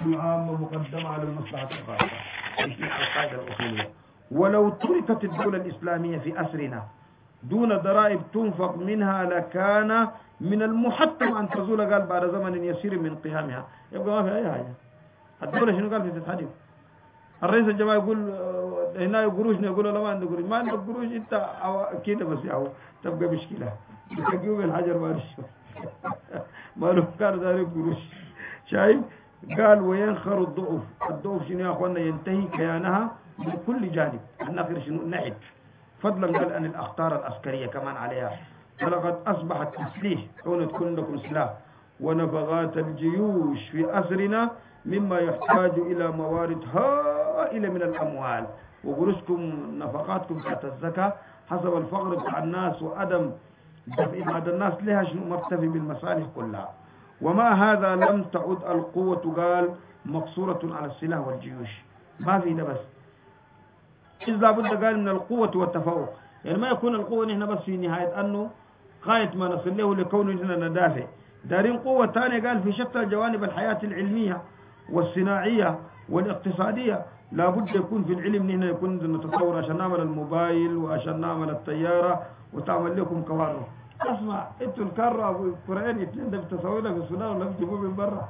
العامة مقدمة على المصلحة الخاصة. القاعدة الأصولية. ولو تركت الدولة الإسلامية في أسرنا دون ضرائب تنفق منها لكان من المحتم أن تزول قال بعد زمن يسير من قيامها. يبقى ما في أي حاجة. الدولة شنو قال في الحديث؟ الرئيس الجماعة يقول هنا قروش، نقول له ما عندك قروش، ما عندك قروش أنت كده بس يا هو تبقى مشكلة. تجيب الحجر ما ما له كان ذلك قروش. شايف؟ قال وينخر الضعف. الضعف شنو يا أخوانا؟ ينتهي كيانها من كل جانب. النخر شنو؟ نحت. فضلا قال عن الأخطار العسكرية كمان عليها. فلقد أصبح التسليح كون تكون لكم سلاح ونفقات الجيوش في أسرنا مما يحتاج إلى موارد هائلة من الأموال، وقرشكم نفقاتكم تحت الزكاة حسب الفقر بتاع الناس وعدم دفع بعض الناس لها شنو مرتفي بالمصالح كلها. وما هذا لم تعد القوة قال مقصورة على السلاح والجيوش. ما في ده بس، إذ لابد قال من القوة والتفوق. يعني ما يكون القوة نحن بس في نهاية أنه غاية ما نصل له لكون نحن ندافع. دارين قوة ثانية قال في شتى جوانب الحياة العلمية والصناعية والاقتصادية. لابد يكون في العلم نحن يكون نتطور عشان نعمل الموبايل وعشان نعمل الطيارة وتعمل لكم كوارث. اسمع انتوا الكارو ابو قرآن اثنين ده بتسوي لك في السودان ولا بتجيبوه من برا؟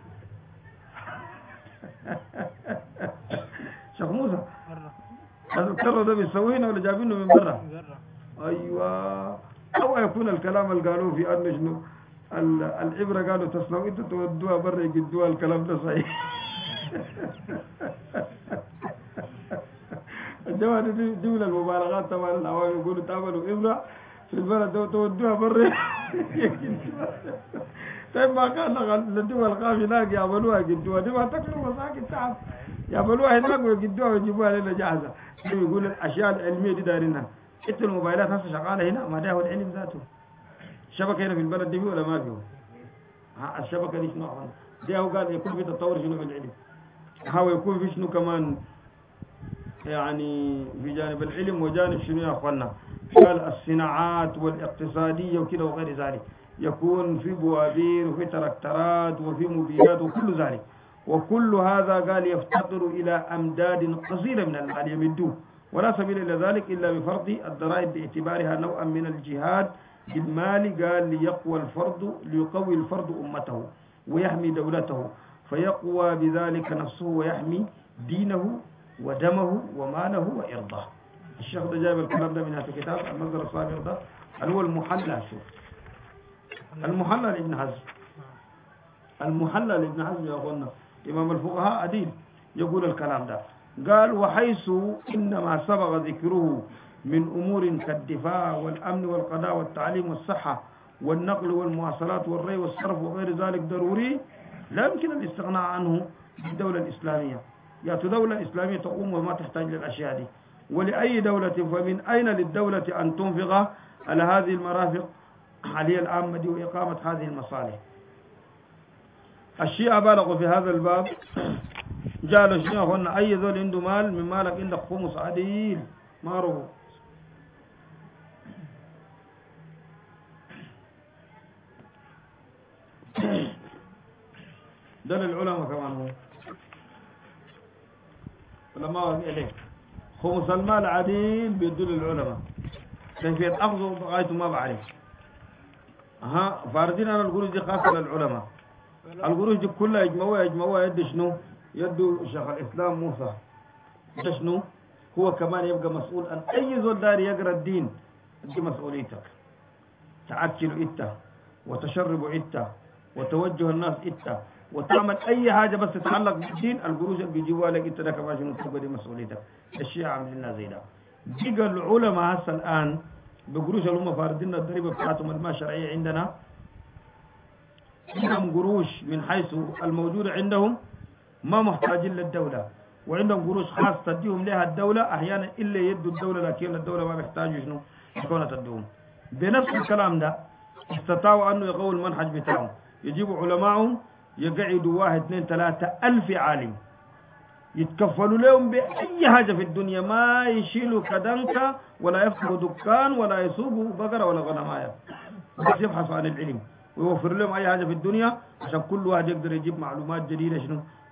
شيخ موسى الكارو ده بيسوينه ولا جايبينه من برا؟ ايوه. او يكون الكلام اللي قالوه في انه شنو العبره قالوا تصنعوا انتوا تودوها برا يجدوها. الكلام ده صحيح. الجماعه دي من المبالغات طبعا. العوام يقولوا تعملوا ابره في البلد ده تودوها برا. طيب ما كان الدول القاف هناك يعملوها يجدوها، دي ما تكلوا مساكن تعب يعملوها هناك ويجدوها ويجيبوها لنا جاهزه. يقول الاشياء العلميه دي دارينها. انت الموبايلات هسه شغاله هنا، ما ده هو العلم ذاته. الشبكه هنا في البلد دي ولا ما فيه؟ الشبكه دي شنو؟ دي هو قال يكون في تطور شنو في العلم، هو يكون في شنو كمان يعني في جانب العلم وجانب شنو يا اخوانا؟ قال الصناعات والاقتصاديه وكذا وغير ذلك. يكون في بوابير وفي تركترات وفي موبيلات وكل ذلك. وكل هذا قال يفتقر الى امداد قصيره من المال يمدوه، ولا سبيل الى ذلك الا بفرض الضرائب باعتبارها نوعا من الجهاد بالمال. قال ليقوي الفرد امته ويحمي دولته، فيقوى بذلك نفسه ويحمي دينه ودمه وماله وإرضاه. الشيخ ده جايب الكلام ده من هذا الكتاب المصدر الصابر ده اللي هو المحلى. شوف المحلى لابن حزم. المحلى لابن حزم يا اخوانا امام الفقهاء عديد يقول الكلام ده. قال وحيث انما سبق ذكره من امور كالدفاع والامن والقضاء والتعليم والصحه والنقل والمواصلات والري والصرف وغير ذلك ضروري، لا يمكن الاستغناء عنه بالدوله الاسلاميه. يأتي دولة إسلامية تقوم وما تحتاج للأشياء دي. ولأي دولة فمن أين للدولة أن تنفق على هذه المرافق الحالية العامة دي وإقامة هذه المصالح؟ الشيعة بالغوا في هذا الباب. جعلوا الشيعة هنا أي ذول عنده مال من مالك عندك خمس عديل ما ربو. ده للعلماء كمان هو لما إليه خمس المال عديل بيدل للعلماء. كيفية أخذه بغايته ما بعرف. فاردين أنا القروش دي خاصة للعلماء. القروش دي كلها يجمعوها يد شنو؟ يد شيخ الإسلام موسى. ده شنو؟ هو كمان يبقى مسؤول عن أي زول داري يقرأ الدين. دي مسؤوليتك. تعكل إنت وتشرب إنت وتوجه الناس إنت وتعمل أي حاجة بس تتعلق بالدين. القروش اللي بيجيبوها لك أنت ده كمان شنو تبقى دي مسؤوليتك. الشيعة عاملين لنا زي ده. بقى العلماء هسه الآن بقروش اللي هم فاردين الضريبة بتاعتهم الماء الشرعية عندنا. عندهم قروش من حيث الموجودة عندهم ما محتاجين للدولة، وعندهم قروش خاصة تديهم لها الدولة أحيانا إلا يدوا الدولة، لكن الدولة ما بيحتاجوا شنو يكون تديهم. بنفس الكلام ده استطاعوا أنه يقووا المنهج بتاعهم. يجيبوا علماءهم يقعدوا 1 2 3 ألف عالم يتكفلوا لهم بأي حاجة في الدنيا، ما يشيلوا كدنكة ولا يفتحوا دكان ولا يسوقوا بقرة ولا غنماية، بس يبحثوا عن العلم ويوفر لهم أي حاجة في الدنيا عشان كل واحد يقدر يجيب معلومات جديدة شنو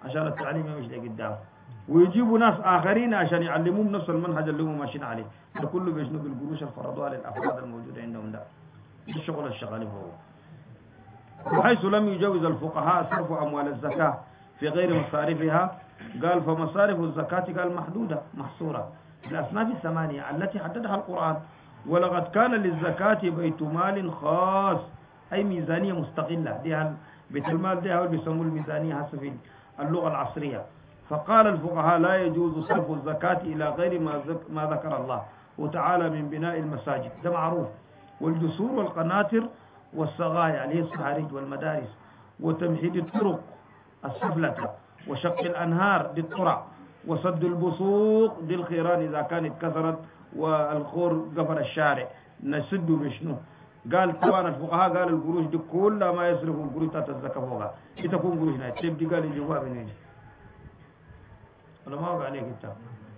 عشان التعليم يمشي لقدام، ويجيبوا ناس آخرين عشان يعلموهم نفس المنهج اللي هم ماشيين عليه. ده كله بيشنو بالقروش اللي فرضوها للأفراد الموجودة عندهم. ده الشغل الشغالين هو. وحيث لم يجوز الفقهاء صرف أموال الزكاة في غير مصارفها، قال فمصارف الزكاة قال محدودة محصورة الأصناف الثمانية التي حددها القرآن. ولقد كان للزكاة بيت مال خاص، أي ميزانية مستقلة. دي بيت المال دي هو بيسموه الميزانية حسب اللغة العصرية. فقال الفقهاء لا يجوز صرف الزكاة إلى غير ما ذكر الله وتعالى من بناء المساجد، ده معروف، والجسور والقناطر والسغايا اللي هي الصهاريج والمدارس، وتمهيد الطرق السفلة، وشق الأنهار دي الطرع، وسد البصوق دي الخيران إذا كانت كثرت والخور قبل الشارع نسد بشنو. قال طبعا الفقهاء قال القروش دي كلها ما يصرفوا القروش تحت الزكاة فوقها، تكون قروش هنا التيب دي قال الجواب منين ولا ما وقع عليك انت.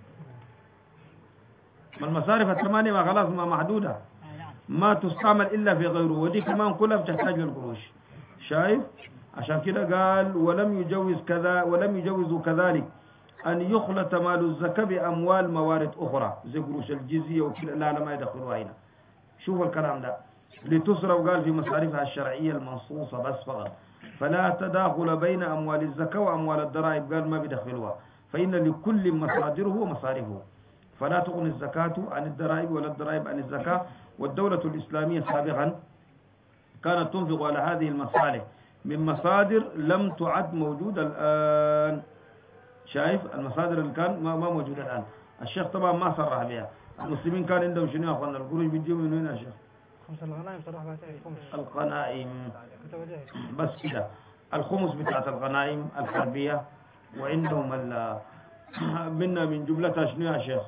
ما المصارف الثمانية ما خلاص ما محدودة، ما تستعمل إلا في غيره، ودي كمان كلها بتحتاج للقروش. شايف؟ عشان كده قال ولم يجوزوا كذلك أن يخلط مال الزكاة بأموال موارد أخرى زي قروش الجزية وكذا، لا ما يدخلوها هنا. شوف الكلام ده، لتصرف قال في مصاريفها الشرعية المنصوصة بس فقط، فلا تداخل بين أموال الزكاة وأموال الضرائب، قال ما بيدخلوها، فإن لكل مصادره ومصارفه، فلا تغني الزكاة عن الضرائب ولا الضرائب عن الزكاة. والدولة الإسلامية سابقا كانت تنفق على هذه المصالح من مصادر لم تعد موجودة الآن. شايف المصادر اللي كان ما موجودة الآن. الشيخ طبعا ما صرح بها. المسلمين كان عندهم شنو يا اخوانا؟ القروش بتجيب من وين يا شيخ؟ خمس الغنائم صراحة خمس الغنائم بس كده، الخمس بتاعت الغنائم الحربية، وعندهم منا من جملتها شنو يا شيخ؟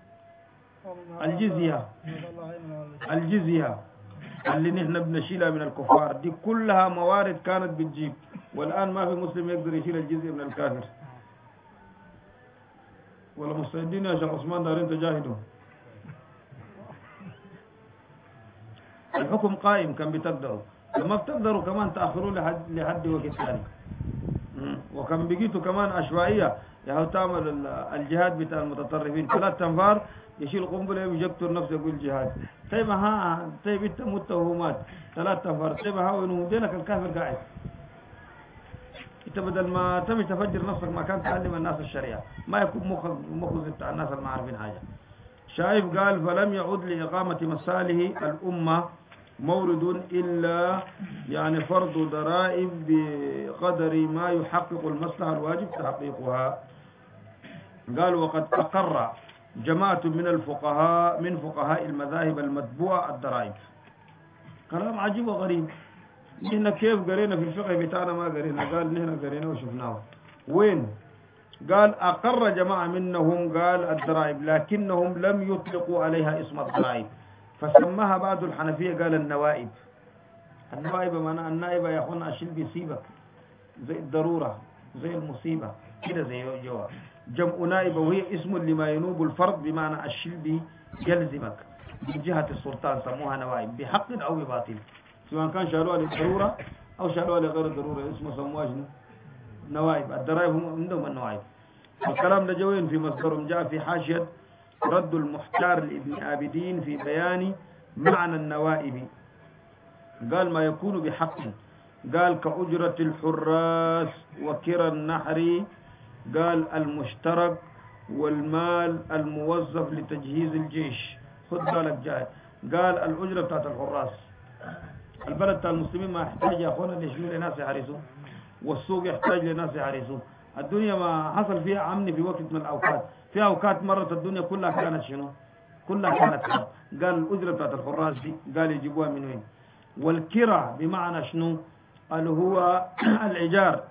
الجزية اللي نحن بنشيلها من الكفار، دي كلها موارد كانت بتجيب، والآن ما في مسلم يقدر يشيل الجزية من الكافر. ولا مستعدين يا شيخ عثمان دارين تجاهدوا؟ الحكم قائم كان بتقدروا، لما بتقدروا كمان تأخروا لحد وقت ثاني. وكان بقيتوا كمان عشوائية، يعني تعمل الجهاد بتاع المتطرفين 3 أنفار يشيل قنبلة يقتل نفسه يقول جهاد. طيب طيب انت مت وهو مات 3 أنفار، طيب وينه دينك الكافر قاعد. انت بدل ما تمشي تفجر نفسك ما كان تعلم الناس الشريعة، ما يكون مخرج بتاع الناس اللي ما عارفين حاجة. شايف؟ قال فلم يعد لإقامة مصالح الأمة مورد إلا يعني فرض ضرائب بقدر ما يحقق المصلحة الواجب تحقيقها. قال وقد أقر جماعة من فقهاء المذاهب المتبوعة الضرائب. كلام عجيب وغريب. نحن كيف قرينا في الفقه بتاعنا ما قرينا؟ قال نحن قرينا وشفناه وين؟ قال أقر جماعة منهم قال الضرائب، لكنهم لم يطلقوا عليها اسم الضرائب، فسماها بعض الحنفية قال النوائب. النوائب معناها النائب يا أخوانا الشيء بيصيبك زي الضرورة زي المصيبة كده زي جوا جمع نائب، وهي اسم لما ينوب الفرض بمعنى الشيء يلزمك من جهة السلطان، سموها نوائب بحق أو بباطل، سواء كان شالوها للضرورة أو شالوها لغير الضرورة اسمه سموها شنو؟ نوائب. الضرائب هم عندهم النوائب. الكلام ده جوين في مصدرهم، جاء في حاشية رد المحتار لابن عابدين في بيان معنى النوائب. قال ما يكون بحق، قال كأجرة الحراس وكرى النحر، قال المشترك والمال الموظف لتجهيز الجيش. خذ بالك جاي قال الأجرة بتاعت الحراس، البلد بتاع المسلمين ما يحتاج يا أخوانا لشنو لناس يحرسوا، والسوق يحتاج لناس يحرسوا. الدنيا ما حصل فيها أمن في وقت من الأوقات، في أوقات مرت الدنيا كلها كانت شنو؟ كلها كانت حرب. قال الأجرة بتاعت الحراس دي قال يجيبوها من وين؟ والكرة بمعنى شنو؟ قال هو الإيجار.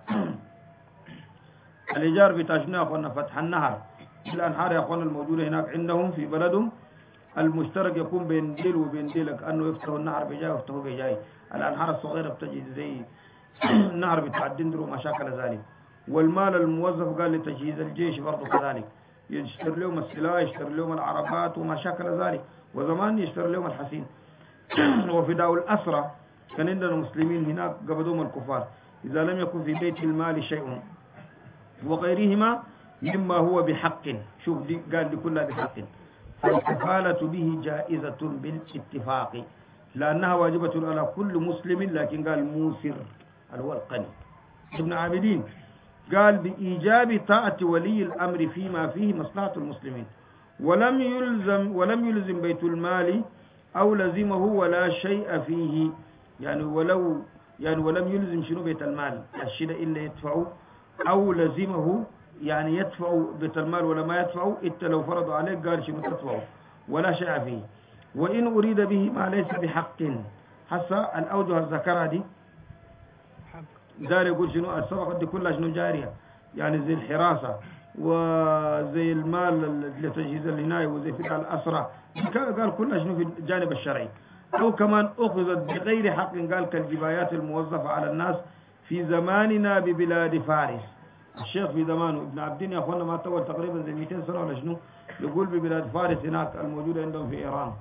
الإيجار بتاع شنو يا أخوانا؟ فتح النهر، الأنهار يا أخوانا الموجودة هناك عندهم في بلدهم، المشترك يكون بين ديل وبين ديل، كأنه يفتحوا النهر بجاي ويفتحوا بجاي. الأنهار الصغيرة بتجي زي النهر بتاع الدندر وما شاكل ذلك. والمال الموظف قال لتجهيز الجيش برضه كذلك، يشتري لهم السلاح، يشتري لهم العربات وما شاكل ذلك، وزمان يشتري لهم الحسين. وفداء الأسرى كان عندنا مسلمين هناك قبضوهم الكفار، إذا لم يكن في بيت المال شيء وغيرهما مما هو بحق. شوف دي قال دي كلها بحق. فالكفالة به جائزة بالاتفاق لأنها واجبة على كل مسلم، لكن قال موسر اللي هو القني. ابن عابدين قال بإيجاب طاعة ولي الأمر فيما فيه مصلحة المسلمين، ولم يلزم بيت المال أو لزمه ولا شيء فيه، يعني ولم يلزم شنو بيت المال الشيء إلا يدفعه، أو لزمه يعني يدفع بيت المال ولا ما يدفعه، إنت لو فرضوا عليك قال شنو تدفعه ولا شيء فيه. وإن أريد به ما ليس بحق، حتى الأوجه الذكرى دي دار يقول شنو الصدقة دي كلها شنو جارية، يعني زي الحراسة وزي المال لتجهيز العناية وزي فداء الأسرى، قال كلها شنو في الجانب الشرعي. أو كمان أخذت بغير حق، قال كالجبايات الموظفة على الناس في زماننا ببلاد فارس. الشيخ في زمانه ابن عبدين يا أخوانا ما طول تقريبا زي 200 سنة ولا شنو، يقول ببلاد فارس هناك الموجودة عندهم في إيران.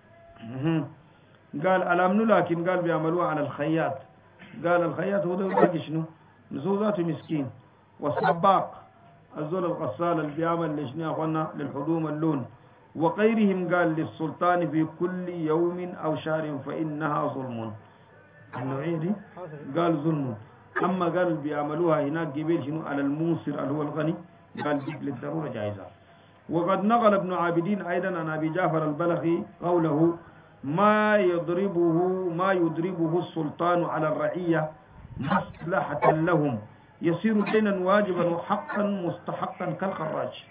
قال الأمن، لكن قال بيعملوها على الخياط. قال الخياط هو ده باقي شنو نزوزاته مسكين. والسباق الزول الغسال اللي بيعمل لشنو يا أخوانا للحدوم اللون. وغيرهم قال للسلطان في كل يوم أو شهر فإنها ظلم. النوعية دي قال ظلم. أما قال بيعملوها هناك جبيل شنو على الموسر اللي هو الغني، قال ديك للضرورة جائزة. وقد نقل ابن عابدين أيضا عن أبي جعفر البلخي قوله ما يضربه السلطان على الرعية مصلحة لهم يصير دينا واجبا وحقا مستحقا كالخراج.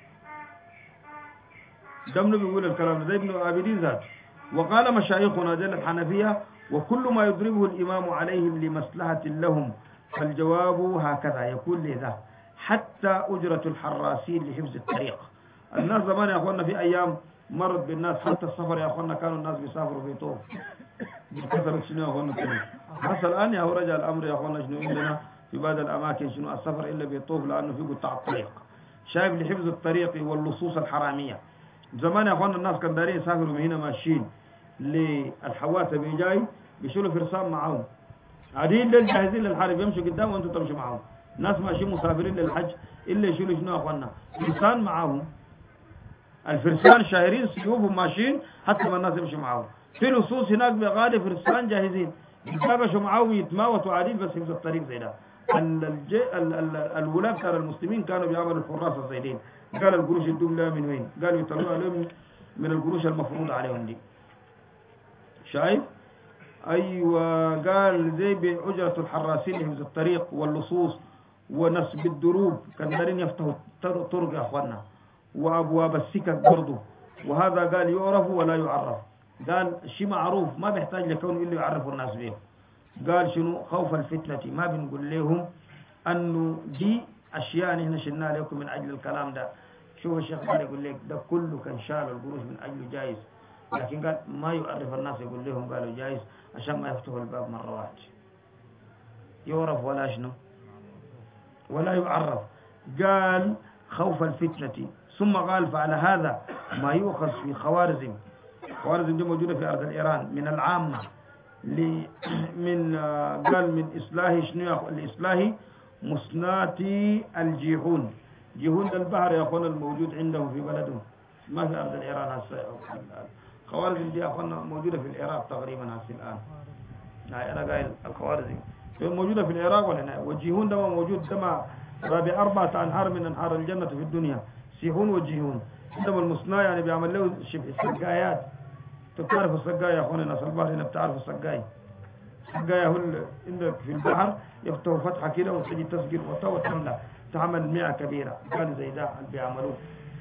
دمنا بيقول الكلام ده ابن عابدين ذات. وقال مشايخنا دين الحنفية وكل ما يضربه الإمام عليهم لمصلحة لهم فالجواب هكذا يكون لذا حتى أجرة الحراسين لحفظ الطريق. الناس زمان يا أخوانا في أيام مرت بالناس، حتى السفر يا أخوانا كانوا الناس بيسافروا في طوف بكثرة شنو يا أخوانا كله. حتى الآن يا هو رجع الأمر يا أخوانا شنو عندنا في بعض الأماكن شنو السفر إلا بيطوف لأنه في قطاع الطريق. شايف لحفظ الطريق واللصوص الحرامية. زمان يا أخوانا الناس كانوا دارين يسافروا من هنا ماشيين للحواسة بيجاي بيشيلوا فرسان معاهم عادين للجاهزين للحرب، يمشوا قدام وانتم تمشوا معاهم. ناس ماشيين مسافرين للحج إلا يشيلوا شنو يا أخوانا فرسان معاهم. الفرسان شاهرين سيوفهم ماشيين حتى ما الناس يمشوا معاهم. في لصوص هناك بغادي فرسان جاهزين يتابشوا معاهم يتماوتوا عادين بس يمشوا الطريق زي ده. الولاة بتاع المسلمين كانوا بيعملوا الحراس الزيدين. قال القروش الدوم لا من وين؟ قالوا يطلعوا عليهم من القروش المفروض عليهم دي. شايف؟ أيوة قال زي بأجرة الحراسين لحفظ الطريق واللصوص ونسب الدروب كان دارين يفتحوا طرق يا أخوانا وأبواب السكك برضو. وهذا قال يعرف ولا يعرف. قال شيء معروف ما بيحتاج لكونه إلا يعرفوا الناس به. قال شنو خوف الفتنة ما بنقول لهم أنه دي أشياء نحن شلنا لكم من أجل الكلام ده. شوف الشيخ قال يقول لك ده كله كان شال القروش من أجله جايز، لكن قال ما يعرف الناس يقول لهم قالوا جايز عشان ما يفتحوا الباب مرة واحدة. يعرف ولا شنو ولا يعرف. قال خوف الفتنة. ثم قال فعلى هذا ما يؤخذ في خوارزم. خوارزم دي موجودة في أرض الإيران من العامة قال من إصلاح شنو الإصلاح مصناتي الجيحون. جيحون ده البحر يا أخوانا الموجود عندهم في بلدهم ما في أرض الإيران هسه. الخوارزم دي يا أخوانا موجودة في العراق تقريبا هسه الآن. أنا قايل الخوارزم موجودة في العراق وهنا. والجيحون ده موجود ده رابع 4 أنهار من أنهار الجنة في الدنيا، سيحون وجيحون. عندما المصنع يعني بيعمل له شبه سقايات. تعرف السقاية يا أخوانا ناس البحر هنا بتعرف السقاية. السقاية هو عندك في البحر يفتحوا فتحة كده وتجي تسقي الغطاء وتملى تعمل مياه كبيرة. قال زي ده اللي بيعملوه.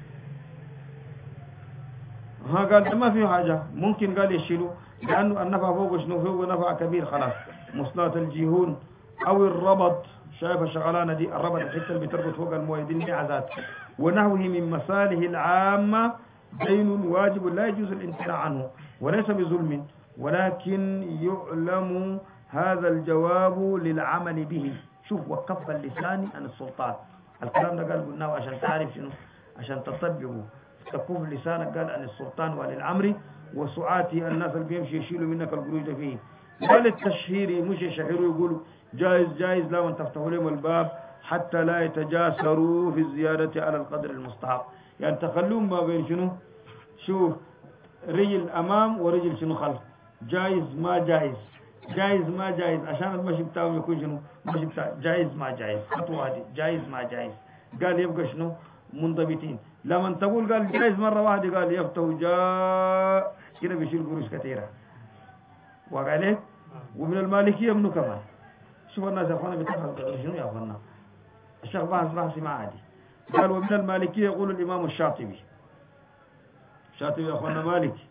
قال ده ما فيه حاجة ممكن قال يشيلوا لأنه النفع فوق شنو فوق نفع كبير خلاص. مصنات الجيهون أو الربط. شايف الشغلانة دي الربط الحتة اللي بتربط فوق المويه دي المعزات ونحوه من مصالح العامة دين واجب لا يجوز الامتناع عنه وليس بظلم، ولكن يعلم هذا الجواب للعمل به. شوف وكف اللسان عن السلطان. الكلام ده قال قلناه عشان تعرف شنو عشان تطبقه. تكف لسانك قال عن السلطان وللعمر وسعاتي الناس اللي بيمشي يشيلوا منك القروش فيه. قال التشهيري مش يشهروا يقولوا جائز جائز لا من تفتحوا لهم الباب حتى لا يتجاسروا في الزيادة على القدر المستحق. يعني تخلون ما بين شنو؟ شوف، رجل أمام ورجل شنو خلف، جائز ما جائز، جائز ما جائز، عشان المشي بتاعهم يكون شنو؟ مشي بتاع جائز ما جائز، خطوة هذه جائز ما جائز. قال يبقى شنو؟ منضبطين. لما تقول قال جائز مرة واحدة قال يفتح جاء كده بيشيل قروش كثيرة. واقع عليك؟ ومن المالكية منه كمان. شوف الناس يا اخوانا بتفهم شنو يا اخوانا. الشيخ بحثي ما عادي. قال ومن المالكية يقول الإمام الشاطبي يا اخوانا مالكي،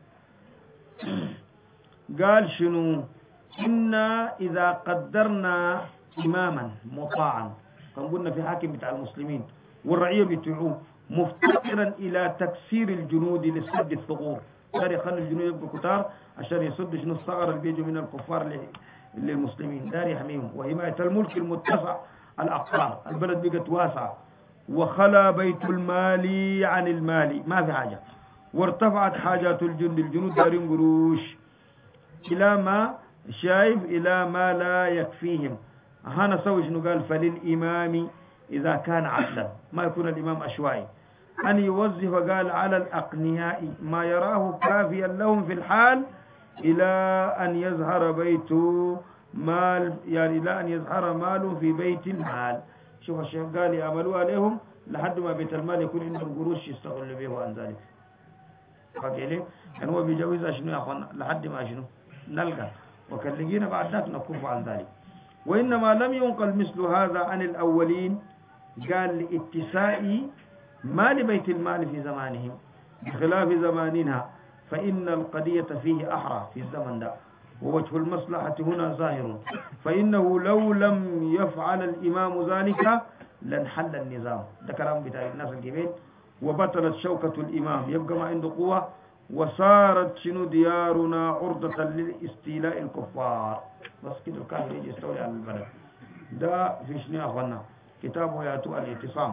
قال شنو؟ إنا إذا قدرنا إماما مطاعا، كان قلنا في حاكم بتاع المسلمين والرعية بتوعوه مفتقرا إلى تكسير الجنود لسد الثغور، دار يخلي الجنود يبقوا كتار عشان يسد شنو الثغر اللي بيجوا من الكفار للمسلمين، دار يحميهم، وحماية الملك المتسع الأقطار، البلد بقت واسعة، وخلا بيت المال عن المال، ما في حاجة، وارتفعت حاجات الجنود دارين قروش إلى ما شايف إلى ما لا يكفيهم. هنا سوي شنو؟ قال فللإمام إذا كان عدلا، ما يكون الإمام أشوائي، أن يوظف قال على الأقنياء ما يراه كافيا لهم في الحال إلى أن يظهر بيت مال، يعني إلى أن يظهر مال في بيت المال. شوف الشيخ قال يعملوا عليهم لحد ما بيت المال يكون عندهم قروش يستغلوا به عن ذلك. فقال يعني هو بيجوزها شنو يا أخوانا لحد ما شنو نلقى، وكان لقينا بعد ذاك نكف عن ذلك. وإنما لم ينقل مثل هذا عن الأولين، قال لاتساء مال بيت المال في زمانهم بخلاف زماننا، فإن القضية فيه أحرى في الزمن ده، ووجه المصلحة هنا ظاهر، فإنه لو لم يفعل الإمام ذلك لانحل النظام. ده كلام بتاع الناس الجبين، وبطلت شوكة الإمام، يبقى ما عنده قوة، وصارت شنو ديارنا عرضة للاستيلاء الكفار. بس كده الكافر يجي يستولي على البلد. ده في شنو يا أخوانا؟ كتابه ياتو الاعتصام.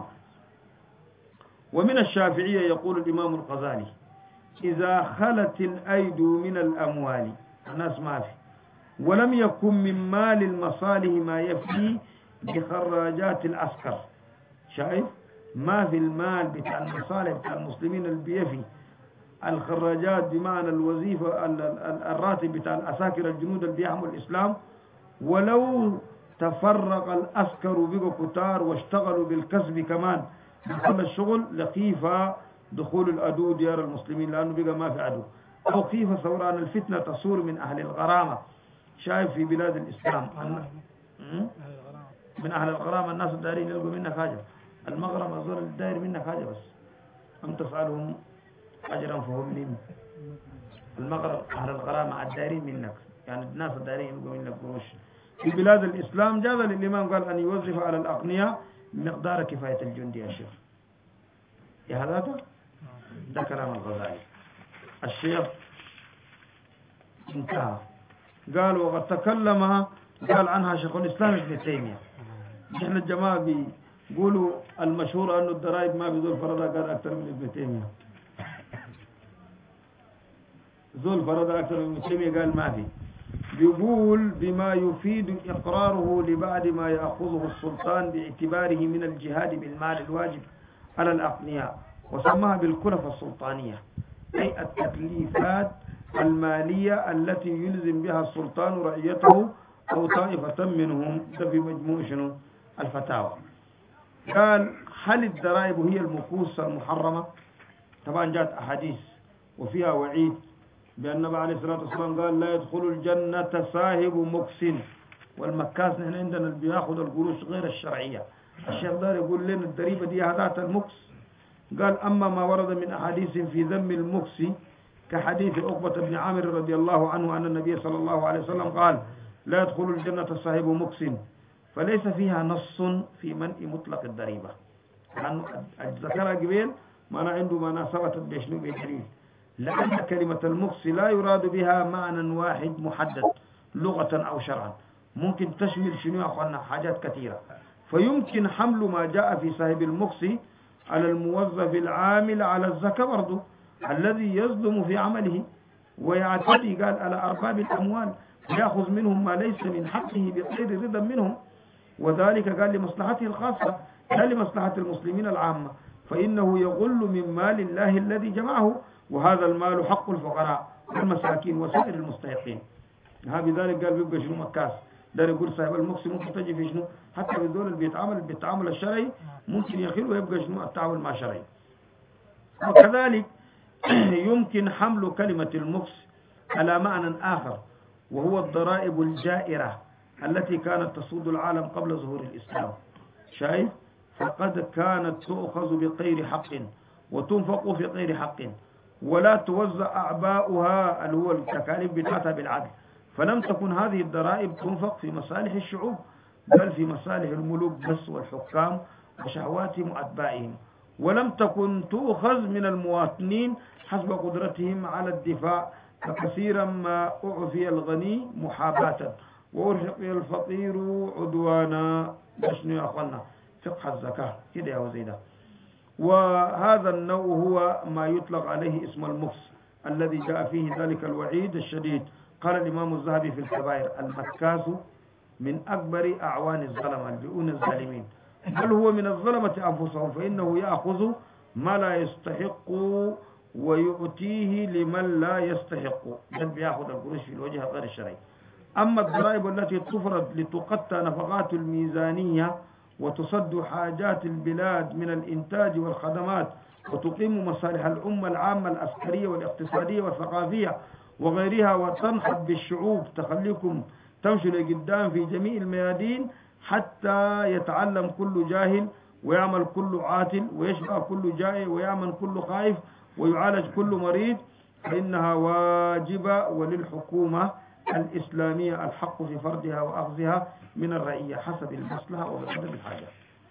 ومن الشافعية يقول الإمام الغزالي إذا خلت الأيد من الأموال، الناس ما في، ولم يكن من مال المصالح ما يفي بخراجات العسكر، شايف؟ ما في المال بتاع المصالح بتاع المسلمين اللي بيفي الخراجات، بمعنى الوظيفة الراتب بتاع العساكر الجنود اللي بيحموا الإسلام، ولو تفرق العسكر بقوا كتار واشتغلوا بالكسب كمان بكل الشغل، لخيف دخول العدو ديار المسلمين لأنه بقى ما في عدو، أو خيف ثوران الفتنة تصور من أهل الغرامة. شايف في بلاد الإسلام من أهل الغرامة الناس الدارين يلقوا منك حاجة، المغرم الزور الداير منك حاجة بس أم تسألهم أجرا فهم منهم. المغرب أهل الغرامة الدارين منك، يعني الناس الدارين يلقوا منك قروش. في بلاد الإسلام جاز للإمام قال أن يوظف على الأغنياء مقدار كفاية الجند يا شيخ. يا هذا ده كلام الغزالي. الشيخ انتهى. قال وقد تكلم قال عنها شيخ الإسلام ابن تيمية. نحن الجماعة بيقولوا المشهور أنه الضرائب ما بذول فرضها قال أكثر من ابن تيمية. ذول فرضها أكثر من ابن تيمية قال ما في. بيقول بما يفيد إقراره لبعد ما يأخذه السلطان باعتباره من الجهاد بالمال الواجب على الأغنياء، وسماها بالكلفة السلطانية، أي التكليفات المالية التي يلزم بها السلطان رعيته أو طائفة منهم. ده في مجموع شنو الفتاوى. قال هل الضرائب هي المكوس المحرمة؟ طبعا جاءت أحاديث وفيها وعيد بأن النبي عليه الصلاة والسلام قال لا يدخل الجنة صاحب مكس، والمكاس نحن عندنا اللي بياخذ القروش غير الشرعية. الشيخ دار يقول لنا الضريبة دي هذات المكس. قال أما ما ورد من أحاديث في ذم المكس كحديث عقبة بن عامر رضي الله عنه أن النبي صلى الله عليه وسلم قال لا يدخل الجنة صاحب مكس، فليس فيها نص في منع مطلق الضريبة، لأنه ذكرها قبيل ما عنده مناسبة بشنو بالدليل، لأن كلمة المكس لا يراد بها معنى واحد محدد لغة أو شرعا، ممكن تشمل شنو يا أخوانا حاجات كثيرة، فيمكن حمل ما جاء في صاحب المكس على الموظف العامل على الزكاة برضه الذي يظلم في عمله ويعتدي قال على أرباب الأموال ويأخذ منهم ما ليس من حقه بغير رضا منهم، وذلك قال لمصلحته الخاصة لا لمصلحة المسلمين العامة، فإنه يغل من مال الله الذي جمعه، وهذا المال حق الفقراء والمساكين وسائر المستحقين. بذلك قال بيبقى شنو مكاس، دار يقول صاحب المقص ممكن تجي في شنو، حتى بالدول اللي بيتعامل بالتعامل الشرعي ممكن يخل ويبقى شنو التعامل مع شرعي. وكذلك يمكن حمل كلمة المقص على معنى آخر، وهو الضرائب الجائرة التي كانت تسود العالم قبل ظهور الإسلام. شايف؟ فقد كانت تؤخذ بغير حق وتنفق في غير حق، ولا توزع أعباؤها اللي هو التكاليف بتاعتها بالعدل، فلم تكن هذه الضرائب تنفق في مصالح الشعوب بل في مصالح الملوك بس والحكام وشهواتهم وأتباعهم، ولم تكن تؤخذ من المواطنين حسب قدرتهم على الدفاع، فكثيرا ما أعفي الغني محاباة وأرهق الفقير عدوانا. شنو يا أخوانا؟ فقه الزكاة كده يا وزيدا. وهذا النوع هو ما يطلق عليه اسم المقص الذي جاء فيه ذلك الوعيد الشديد. قال الإمام الذهبي في الكبائر: المكاس من أكبر أعوان الظلمة البؤون الظالمين، بل هو من الظلمة أنفسهم، فإنه يأخذ ما لا يستحق ويؤتيه لمن لا يستحق، بل بيأخذ القروش في الوجه غير الشرعي. أما الضرائب التي تفرض لتقطع نفقات الميزانية وتصد حاجات البلاد من الإنتاج والخدمات وتقيم مصالح الأمة العامة العسكرية والاقتصادية والثقافية وغيرها وتنهض بالشعوب، تخليكم تمشوا لقدام في جميع الميادين حتى يتعلم كل جاهل ويعمل كل عاتل ويشبع كل جائع ويعمل كل خائف ويعالج كل مريض، فإنها واجبة، وللحكومة الإسلامية الحق في فرضها وأخذها من الرعية حسب المصلحة وبقدر الحاجة.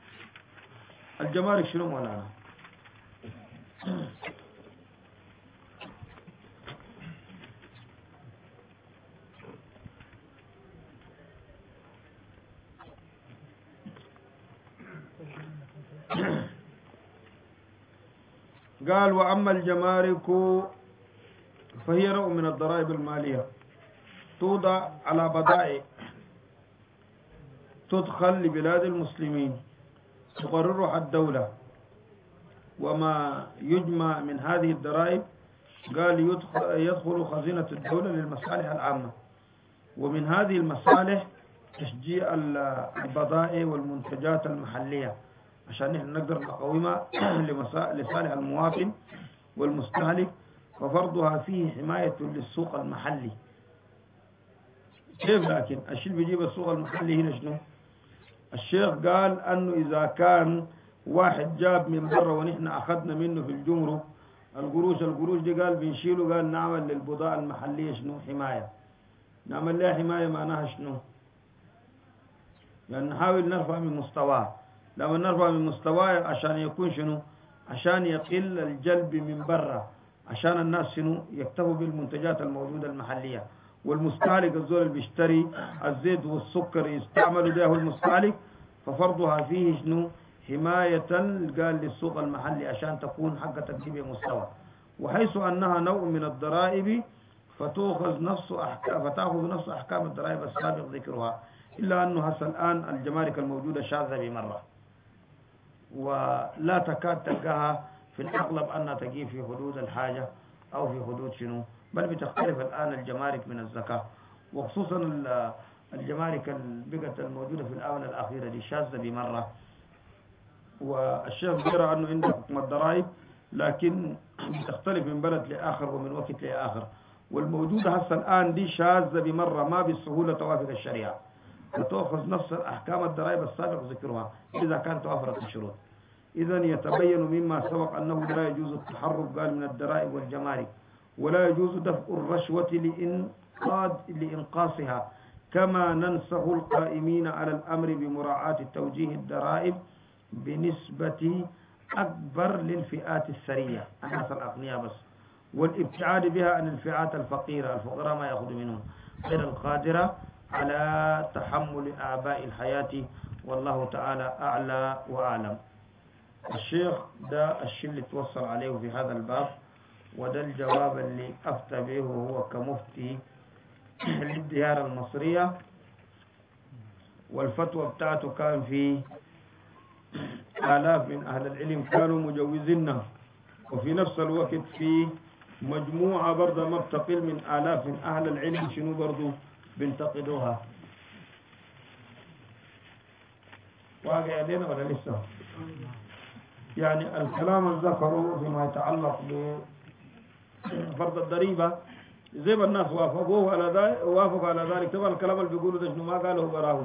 الجمارك شنو مولانا؟ قال: وأما الجمارك فهي نوع من الضرائب المالية توضع على بضائع تدخل لبلاد المسلمين تقررها الدولة، وما يجمع من هذه الضرائب قال يدخل خزينة الدولة للمصالح العامة، ومن هذه المصالح تشجيع البضائع والمنتجات المحلية عشان نحن نقدر نقومها لصالح المواطن والمستهلك، وفرضها فيه حماية للسوق المحلي. كيف؟ لكن الشيء بيجيب السوق المحلي هنا شنو؟ الشيخ قال أنه إذا كان واحد جاب من برا ونحن أخذنا منه في الجمرك القروش دي، قال بنشيله، قال نعمل للبضاعة المحلية شنو؟ حماية. نعمل لها حماية معناها شنو؟ يعني نحاول نرفع من مستواه. لما نرفع من مستواه عشان يكون شنو؟ عشان يقل الجلب من برا، عشان الناس شنو؟ يكتفوا بالمنتجات الموجودة المحلية. والمستهلك الزول اللي بيشتري الزيت والسكر يستعملوا ده المستهلك، ففرضها فيه شنو؟ حماية قال للسوق المحلي عشان تكون حقة تجيب مستوى. وحيث أنها نوع من الضرائب فتأخذ نفس أحكام الضرائب السابق ذكرها، إلا أنه هسه الآن الجمارك الموجودة شاذة بمرة، ولا تكاد تلقاها في الأغلب أنها تجي في حدود الحاجة أو في حدود شنو، بل بتختلف الآن الجمارك من الزكاة، وخصوصا الجمارك البقت الموجودة في الآونة الأخيرة دي شاذة بمرة. والشيخ بيرى أنه عنده حكم الضرائب لكن بتختلف من بلد لآخر ومن وقت لآخر، والموجودة هسه الآن دي شاذة بمرة ما بالسهولة توافق الشريعة، فتأخذ نفس الأحكام الضرائب السابق ذكرها إذا كانت توافرت الشروط. إذن يتبين مما سبق أنه لا يجوز التحرك قال من الضرائب والجمارك، ولا يجوز دفع الرشوة لإنقاصها، كما ننصح القائمين على الأمر بمراعاة توجيه الضرائب بنسبة أكبر للفئات الثرية الناس الأغنياء بس، والابتعاد بها عن الفئات الفقيرة الفقراء ما يأخذ منهم غير القادرة على تحمل أعباء الحياة، والله تعالى أعلى وأعلم. الشيخ ده الشيء اللي توصل عليه في هذا الباب، وده الجواب اللي أفتى به هو كمفتي للديار المصرية والفتوى بتاعته كان في آلاف من أهل العلم كانوا مجوزينها، وفي نفس الوقت في مجموعة برضه ما بتقل من آلاف من أهل العلم شنو برضه بينتقدوها. واقع علينا ولا لسه؟ يعني الكلام الذكره فيما يتعلق بفرض الضريبة زي ما الناس وافقوا على ذلك. طبعا الكلام اللي بيقولوا ده شنو ما قاله براه،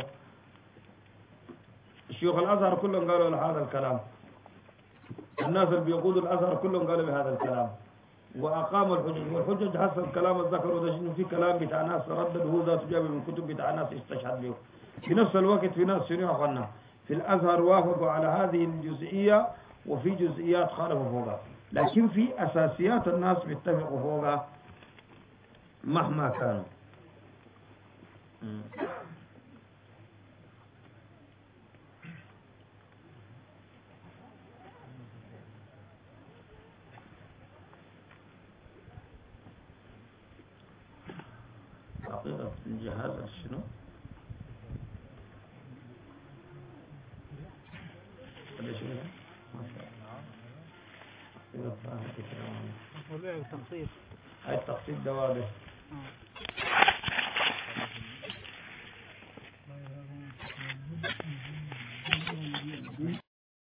شيوخ الأزهر كلهم قالوا هذا الكلام، الناس اللي بيقودوا الأزهر كلهم قالوا بهذا الكلام، وأقاموا الحجج. والحجج حسب كلام الذكر وده شنو في كلام بتاع ناس ردد هو ذاته جاب من كتب بتاع ناس استشهد له. في نفس الوقت في ناس شنو يا أخوانا في الأزهر وافقوا على هذه الجزئية، وفي جزئيات خالفوا فوقها، لكن في أساسيات الناس بيتفقوا فوقها مهما كانوا. حقيقة الجهاز شنو؟ هذا شنو؟ ما شاء الله. والبيع والتقسيط. هاي التقسيط ده واضح.